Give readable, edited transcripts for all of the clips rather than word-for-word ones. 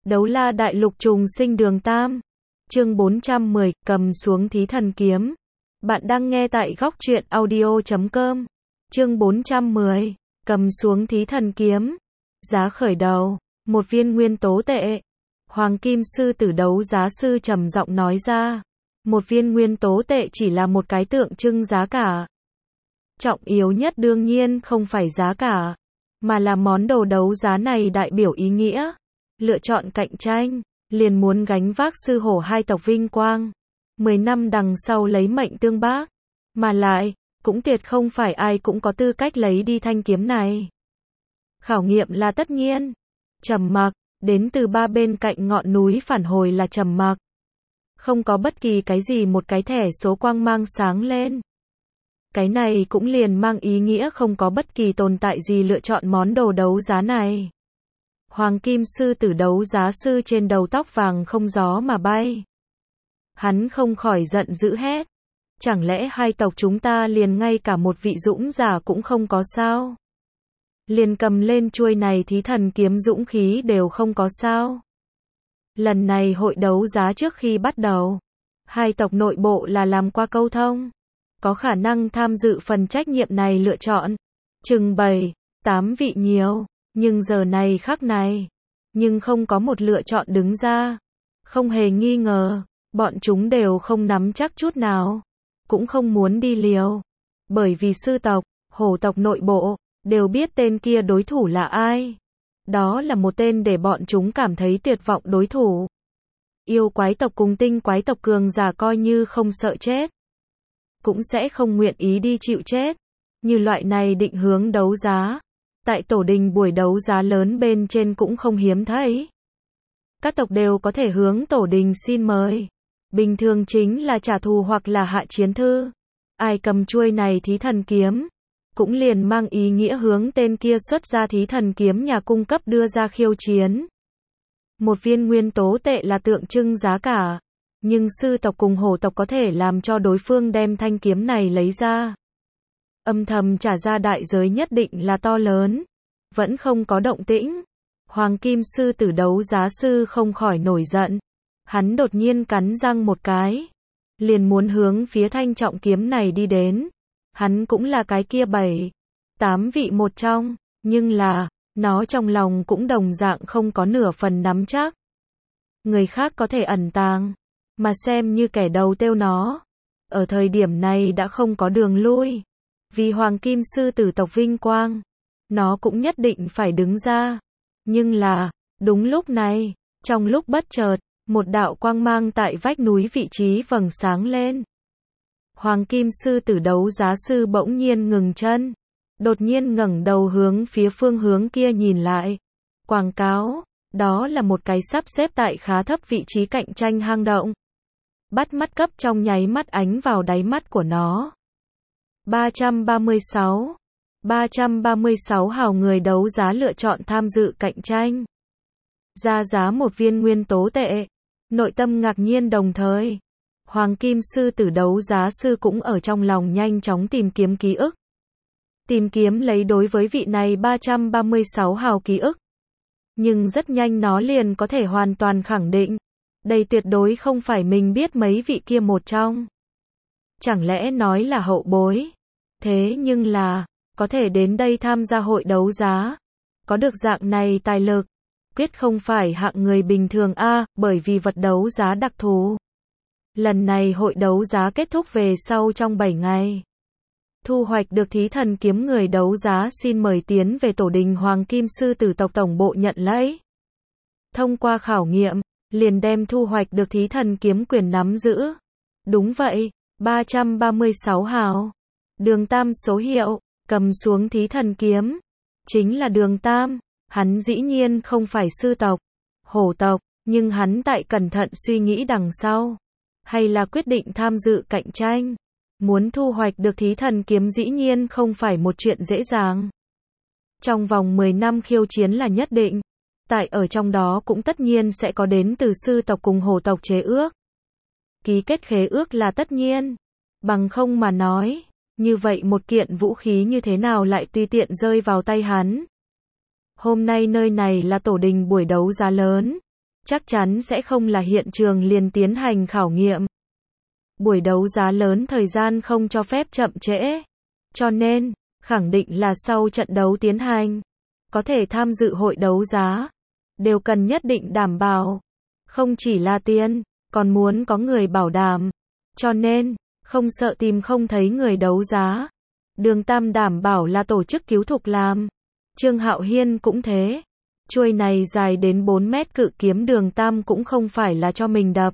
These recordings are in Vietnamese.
Đấu la đại lục trùng sinh đường tam. Chương 410, cầm xuống thí thần kiếm. Bạn đang nghe tại góc truyện audio.com. Chương 410, cầm xuống thí thần kiếm. Giá khởi đầu, một viên nguyên tố tệ. Hoàng Kim Sư Tử đấu giá sư trầm giọng nói ra. Một viên nguyên tố tệ chỉ là một cái tượng trưng giá cả. Trọng yếu nhất đương nhiên không phải giá cả, mà là món đồ đấu giá này đại biểu ý nghĩa. Lựa chọn cạnh tranh, liền muốn gánh vác sư hổ hai tộc vinh quang. 10 năm đằng sau lấy mệnh tương bác. Mà lại, cũng tuyệt không phải ai cũng có tư cách lấy đi thanh kiếm này. Khảo nghiệm là tất nhiên. Trầm mặc, đến từ ba bên cạnh ngọn núi phản hồi là trầm mặc. Không có bất kỳ cái gì một cái thẻ số quang mang sáng lên. Cái này cũng liền mang ý nghĩa không có bất kỳ tồn tại gì lựa chọn món đồ đấu giá này. Hoàng Kim Sư Tử đấu giá sư trên đầu tóc vàng không gió mà bay. Hắn không khỏi giận dữ hét. Chẳng lẽ hai tộc chúng ta liền ngay cả một vị dũng giả cũng không có sao? Liền cầm lên chuôi này thí thần kiếm dũng khí đều không có sao? Lần này hội đấu giá trước khi bắt đầu, hai tộc nội bộ là làm qua câu thông. Có khả năng tham dự phần trách nhiệm này lựa chọn. Chừng 7-8 vị nhiều. Nhưng giờ này khắc này, nhưng không có một lựa chọn đứng ra. Không hề nghi ngờ, bọn chúng đều không nắm chắc chút nào. Cũng không muốn đi liều. Bởi vì sư tộc, hổ tộc nội bộ, đều biết tên kia đối thủ là ai. Đó là một tên để bọn chúng cảm thấy tuyệt vọng đối thủ. Yêu quái tộc cùng tinh quái tộc cường giả coi như không sợ chết, cũng sẽ không nguyện ý đi chịu chết. Như loại này định hướng đấu giá, tại tổ đình buổi đấu giá lớn bên trên cũng không hiếm thấy. Các tộc đều có thể hướng tổ đình xin mời. Bình thường chính là trả thù hoặc là hạ chiến thư. Ai cầm chuôi này thí thần kiếm, cũng liền mang ý nghĩa hướng tên kia xuất ra thí thần kiếm nhà cung cấp đưa ra khiêu chiến. Một viên nguyên tố tệ là tượng trưng giá cả. Nhưng sư tộc cùng hổ tộc có thể làm cho đối phương đem thanh kiếm này lấy ra. Âm thầm trả ra đại giới nhất định là to lớn. Vẫn không có động tĩnh. Hoàng Kim Sư Tử đấu giá sư không khỏi nổi giận. Hắn đột nhiên cắn răng một cái. Liền muốn hướng phía thanh trọng kiếm này đi đến. Hắn cũng là cái kia 7-8 vị một trong. Nhưng là, nó trong lòng cũng đồng dạng không có nửa phần nắm chắc. Người khác có thể ẩn tàng, mà xem như kẻ đầu tiêu nó. Ở thời điểm này đã không có đường lui. Vì Hoàng Kim Sư Tử tộc vinh quang, nó cũng nhất định phải đứng ra. Nhưng là, đúng lúc này, trong lúc bất chợt, một đạo quang mang tại vách núi vị trí vầng sáng lên. Hoàng Kim Sư Tử đấu giá sư bỗng nhiên ngừng chân. Đột nhiên ngẩng đầu hướng phía phương hướng kia nhìn lại. Quảng cáo, đó là một cái sắp xếp tại khá thấp vị trí cạnh tranh hang động. Bắt mắt cấp trong nháy mắt ánh vào đáy mắt của nó. 336 hào người đấu giá lựa chọn tham dự cạnh tranh. Ra giá một viên nguyên tố tệ. Nội tâm ngạc nhiên đồng thời, Hoàng Kim Sư Tử đấu giá sư cũng ở trong lòng nhanh chóng tìm kiếm ký ức. Tìm kiếm lấy đối với vị này 336 hào ký ức. Nhưng rất nhanh nó liền có thể hoàn toàn khẳng định. Đây tuyệt đối không phải mình biết mấy vị kia một trong. Chẳng lẽ nói là hậu bối? Thế nhưng là, có thể đến đây tham gia hội đấu giá. Có được dạng này tài lực. Quyết không phải hạng người bình thường bởi vì vật đấu giá đặc thù. Lần này hội đấu giá kết thúc về sau trong 7 ngày. Thu hoạch được thí thần kiếm người đấu giá xin mời tiến về tổ đình Hoàng Kim Sư Tử tộc tổng bộ nhận lấy. Thông qua khảo nghiệm, liền đem thu hoạch được thí thần kiếm quyền nắm giữ. Đúng vậy, 336 hào. Đường Tam số hiệu, cầm xuống thí thần kiếm. Chính là Đường Tam. Hắn dĩ nhiên không phải sư tộc, hổ tộc, nhưng hắn tại cẩn thận suy nghĩ đằng sau. Hay là quyết định tham dự cạnh tranh. Muốn thu hoạch được thí thần kiếm dĩ nhiên không phải một chuyện dễ dàng. Trong vòng 10 năm khiêu chiến là nhất định. Tại ở trong đó cũng tất nhiên sẽ có đến từ sư tộc cùng hổ tộc chế ước. Ký kết khế ước là tất nhiên. Bằng không mà nói, như vậy một kiện vũ khí như thế nào lại tùy tiện rơi vào tay hắn. Hôm nay nơi này là tổ đình buổi đấu giá lớn. chắc chắn sẽ không là hiện trường liền tiến hành khảo nghiệm. Buổi đấu giá lớn thời gian không cho phép chậm trễ. Cho nên, khẳng định là sau trận đấu tiến hành, có thể tham dự hội đấu giá, đều cần nhất định đảm bảo. Không chỉ là tiền, còn muốn có người bảo đảm. Cho nên, không sợ tìm không thấy người đấu giá. Đường Tam đảm bảo là tổ chức cứu thục làm. Trương Hạo Hiên cũng thế. Chuôi này dài đến 4 mét cự kiếm Đường Tam cũng không phải là cho mình đập.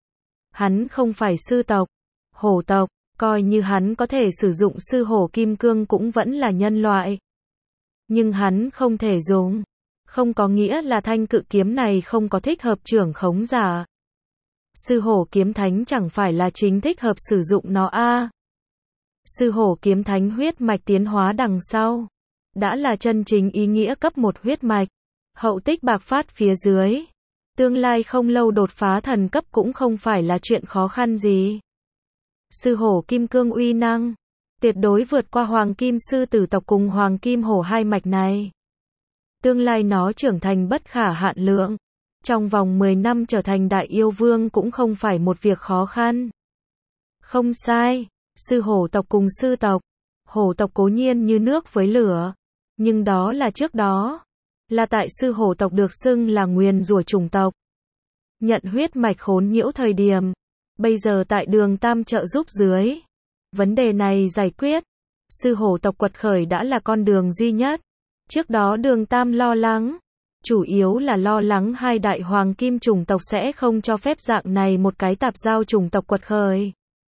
Hắn không phải sư tộc, hổ tộc, coi như hắn có thể sử dụng sư hổ kim cương cũng vẫn là nhân loại. Nhưng hắn không thể dùng. Không có nghĩa là thanh cự kiếm này không có thích hợp trưởng khống giả. Sư hổ kiếm thánh chẳng phải là chính thích hợp sử dụng nó a. Sư hổ kiếm thánh huyết mạch tiến hóa đằng sau. Đã là chân chính ý nghĩa cấp 1 huyết mạch. Hậu tích bạc phát phía dưới. Tương lai không lâu đột phá thần cấp cũng không phải là chuyện khó khăn gì. Sư hổ kim cương uy năng. Tuyệt đối vượt qua hoàng kim sư tử tộc cùng hoàng kim hổ hai mạch này. Tương lai nó trưởng thành bất khả hạn lượng. Trong vòng 10 năm trở thành đại yêu vương cũng không phải một việc khó khăn. Không sai, sư hổ tộc cùng sư tộc. Hổ tộc cố nhiên như nước với lửa. Nhưng đó là trước đó. Là tại sư hổ tộc được xưng là nguyền rủa chủng tộc. Nhận huyết mạch khốn nhiễu thời điểm. Bây giờ tại Đường Tam trợ giúp dưới. Vấn đề này giải quyết. Sư hổ tộc quật khởi đã là con đường duy nhất. Trước đó Đường Tam lo lắng. Chủ yếu là lo lắng hai đại hoàng kim chủng tộc sẽ không cho phép dạng này một cái tạp giao chủng tộc quật khởi.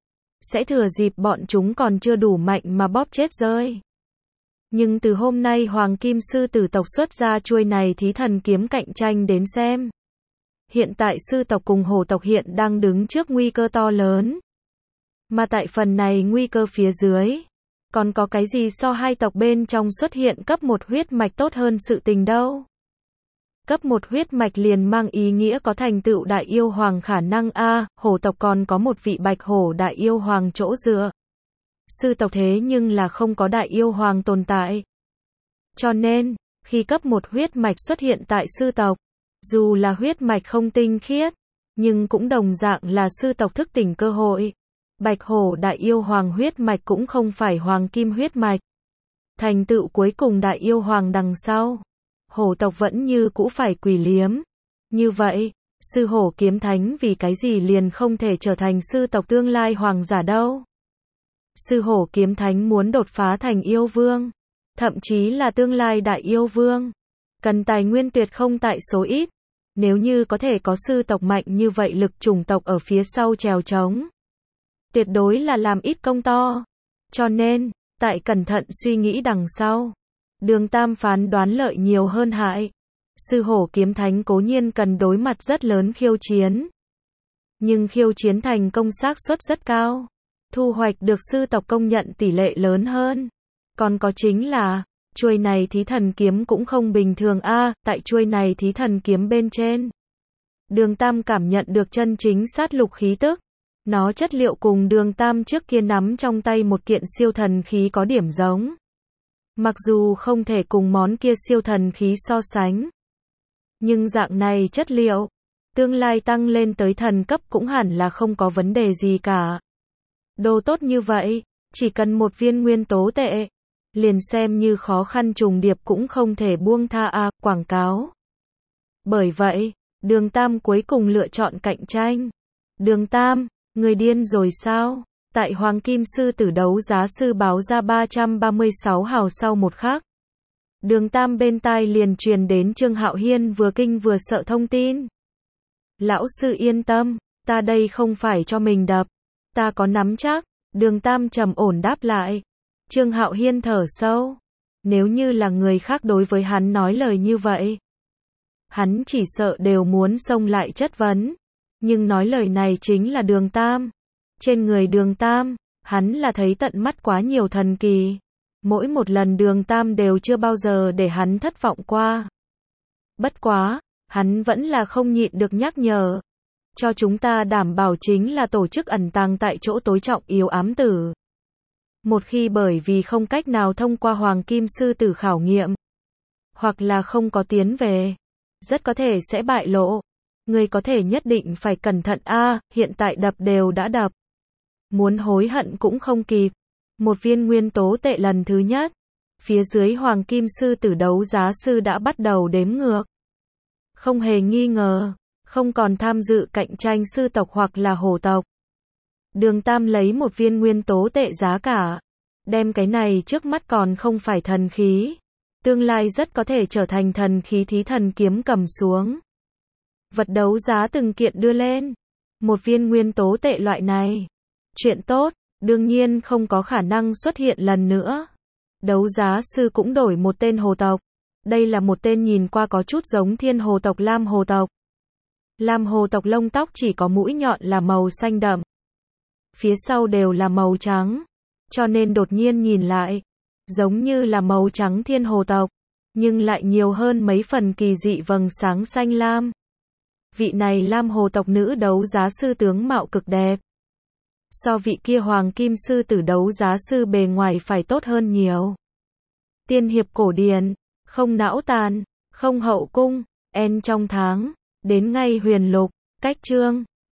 Sẽ thừa dịp bọn chúng còn chưa đủ mạnh mà bóp chết rơi. Nhưng từ hôm nay hoàng kim sư tử tộc xuất ra chuôi này thí thần kiếm cạnh tranh đến xem. Hiện tại sư tộc cùng hổ tộc hiện đang đứng trước nguy cơ to lớn. Mà tại phần này nguy cơ phía dưới, còn có cái gì so hai tộc bên trong xuất hiện cấp 1 huyết mạch tốt hơn sự tình đâu. Cấp 1 huyết mạch liền mang ý nghĩa có thành tựu đại yêu hoàng khả năng a, hổ tộc còn có một vị bạch hổ đại yêu hoàng chỗ dựa. Sư tộc thế nhưng là không có đại yêu hoàng tồn tại. Cho nên, khi cấp 1 huyết mạch xuất hiện tại sư tộc, dù là huyết mạch không tinh khiết, nhưng cũng đồng dạng là sư tộc thức tỉnh cơ hội. Bạch hổ đại yêu hoàng huyết mạch cũng không phải hoàng kim huyết mạch. Thành tựu cuối cùng đại yêu hoàng đằng sau. Hổ tộc vẫn như cũ phải quỳ liếm. Như vậy, sư hổ kiếm thánh vì cái gì liền không thể trở thành sư tộc tương lai hoàng giả đâu. Sư hổ kiếm thánh muốn đột phá thành yêu vương. Thậm chí là tương lai đại yêu vương. Cần tài nguyên tuyệt không tại số ít. Nếu như có thể có sư tộc mạnh như vậy lực chủng tộc ở phía sau chèo chống. Tuyệt đối là làm ít công to. Cho nên, tại cẩn thận suy nghĩ đằng sau. Đường Tam phán đoán lợi nhiều hơn hại. Sư hổ kiếm thánh cố nhiên cần đối mặt rất lớn khiêu chiến. Nhưng khiêu chiến thành công xác suất rất cao. Thu hoạch được sư tộc công nhận tỷ lệ lớn hơn. Còn có chính là, chuôi này thí thần kiếm cũng không bình thường a, tại chuôi này thí thần kiếm bên trên. Đường Tam cảm nhận được chân chính sát lục khí tức. Nó chất liệu cùng Đường Tam trước kia nắm trong tay một kiện siêu thần khí có điểm giống. Mặc dù không thể cùng món kia siêu thần khí so sánh. Nhưng dạng này chất liệu, tương lai tăng lên tới thần cấp cũng hẳn là không có vấn đề gì cả. Đồ tốt như vậy, chỉ cần một viên nguyên tố tệ. Liền xem như khó khăn trùng điệp cũng không thể buông tha quảng cáo. Bởi vậy, Đường Tam cuối cùng lựa chọn cạnh tranh. Đường Tam, người điên rồi sao? Tại Hoàng Kim Sư Tử đấu giá sư báo ra 336 hào sau một khắc. Đường Tam bên tai liền truyền đến Trương Hạo Hiên vừa kinh vừa sợ thông tin. Lão sư yên tâm, ta đây không phải cho mình đập. Ta có nắm chắc. Đường Tam trầm ổn đáp lại. Trương Hạo Hiên thở sâu. Nếu như là người khác đối với hắn nói lời như vậy, hắn chỉ sợ đều muốn xông lại chất vấn. Nhưng nói lời này chính là Đường Tam. Trên người Đường Tam, hắn là thấy tận mắt quá nhiều thần kỳ. Mỗi một lần Đường Tam đều chưa bao giờ để hắn thất vọng qua. Bất quá, hắn vẫn là không nhịn được nhắc nhở. Cho chúng ta đảm bảo chính là tổ chức ẩn tàng tại chỗ tối trọng yếu ám tử. Một khi bởi vì không cách nào thông qua Hoàng Kim Sư Tử khảo nghiệm, hoặc là không có tiến về, rất có thể sẽ bại lộ. Ngươi có thể nhất định phải cẩn thận a, hiện tại đập đều đã đập. Muốn hối hận cũng không kịp. Một viên nguyên tố tệ lần thứ nhất. Phía dưới Hoàng Kim Sư Tử đấu giá sư đã bắt đầu đếm ngược. Không hề nghi ngờ, không còn tham dự cạnh tranh sư tộc hoặc là hổ tộc. Đường Tam lấy một viên nguyên tố tệ giá cả. Đem cái này trước mắt còn không phải thần khí. Tương lai rất có thể trở thành thần khí thí thần kiếm cầm xuống. Vật đấu giá từng kiện đưa lên. Một viên nguyên tố tệ loại này. Chuyện tốt, đương nhiên không có khả năng xuất hiện lần nữa. Đấu giá sư cũng đổi một tên hồ tộc. Đây là một tên nhìn qua có chút giống thiên hồ tộc Lam hồ tộc. Lam hồ tộc lông tóc chỉ có mũi nhọn là màu xanh đậm. Phía sau đều là màu trắng. Cho nên đột nhiên nhìn lại, giống như là màu trắng thiên hồ tộc. Nhưng lại nhiều hơn mấy phần kỳ dị vầng sáng xanh lam. Vị này Lam hồ tộc nữ đấu giá sư tướng mạo cực đẹp. So vị kia Hoàng Kim Sư Tử đấu giá sư bề ngoài phải tốt hơn nhiều. Tiên hiệp cổ điển, không não tàn, không hậu cung, en trong tháng, đến ngay huyền lục, cách chương.